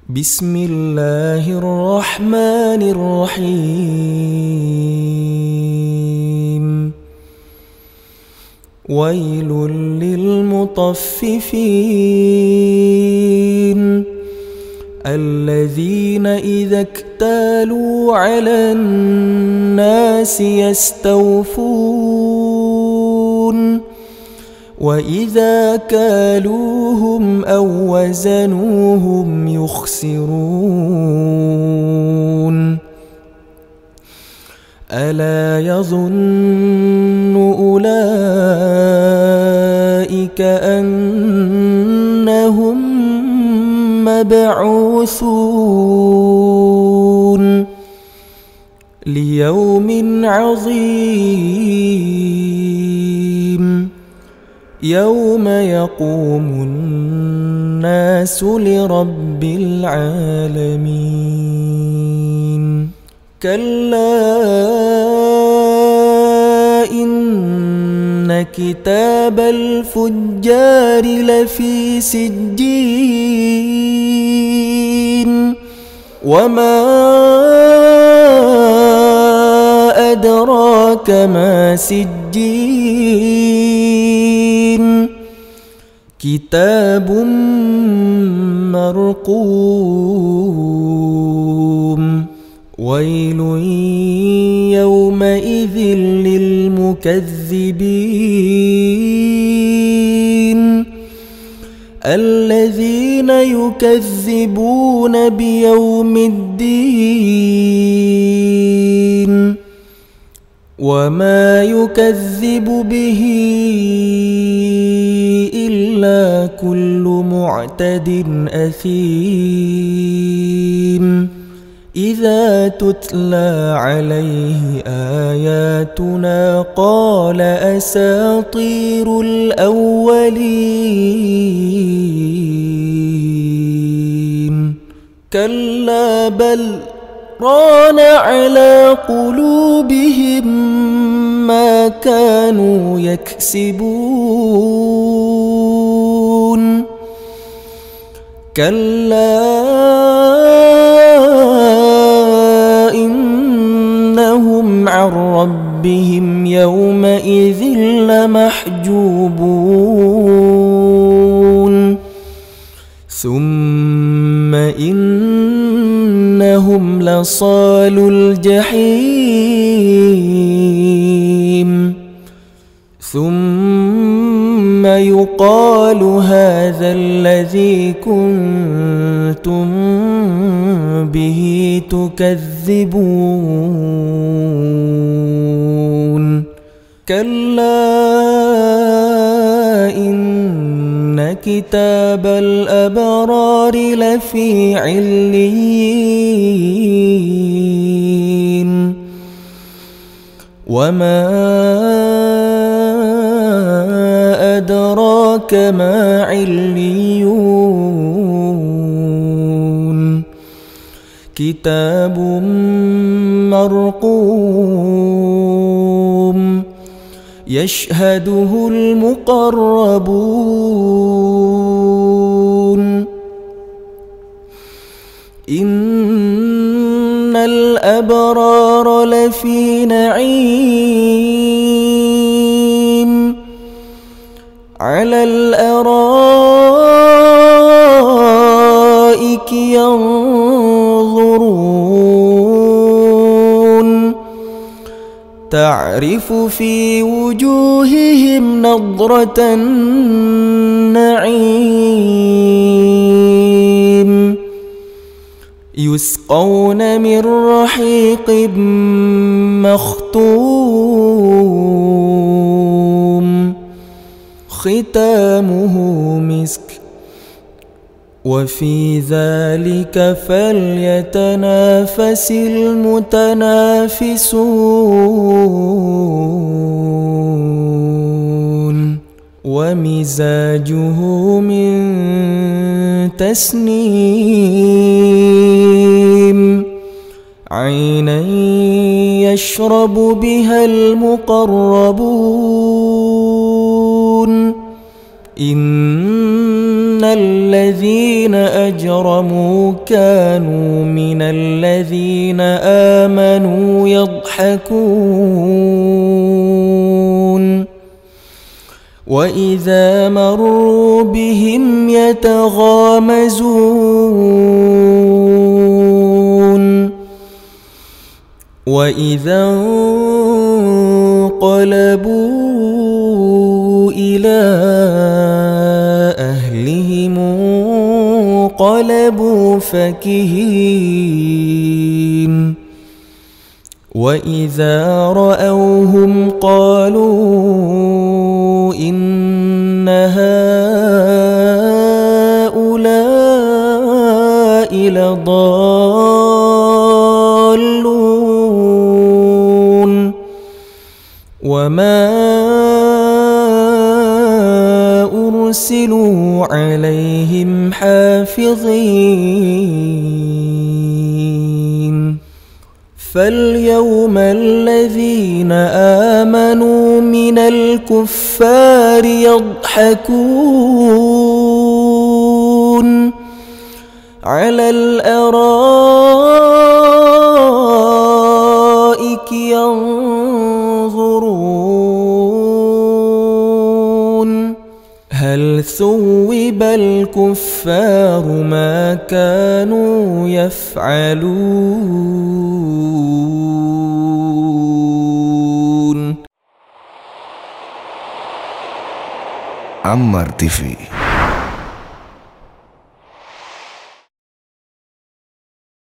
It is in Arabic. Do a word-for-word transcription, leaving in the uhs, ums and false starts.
بسم الله الرحمن الرحيم ويل للمطففين الذين إذا اكتالوا على الناس يستوفون وإذا كالوهم أو وزنوهم يخسرون ألا يظن أولئك أنهم مبعوثون ليوم عظيم يوم يقوم الناس لرب العالمين كلا إن كتاب الفجار لفي سجين وما أدراك ما سجين كتاب مرقوم ويل يومئذ للمكذبين الذين يكذبون بيوم الدين وما يكذب به إلا كل معتد أثيم إذا تتلى عليه آياتنا قال أساطير الأولين كلا بل ران على قلوبهم ما كانوا يكسبون كلا إنهم عن ربهم يومئذ لمحجوبون ثم إنهم لصالو الجحيم ثم يقال هذا الذي كنتم به تكذبون كلا إن كتاب الأبرار لفي عليين وما أدراك ما عليون كتاب مرقوم يشهده المقربون إن الأبرار لفي نعيم على الأرائك ينظرون تعرف في وجوههم نضرة النعيم يسقون من رحيق مختوم ختامه مسك وفي ذلك فليتنافس المتنافسون ومزاجه من تسنيم عينا يشرب بها المقربون إن الذين أجرموا كانوا من الذين آمنوا يضحكون وإذا مروا بهم يتغامزون وإذا انقلبوا إلى أهلهم انقلبوا فكهين وإذا رأوهم قالوا إن هؤلاء لضالون وما أرسلوا عليهم حافظين فاليوم الذين آمنوا من الكفار يضحكون على الأرائك ينظرون هل ثوب الكفار ما كانوا يفعلون. Ammar T V.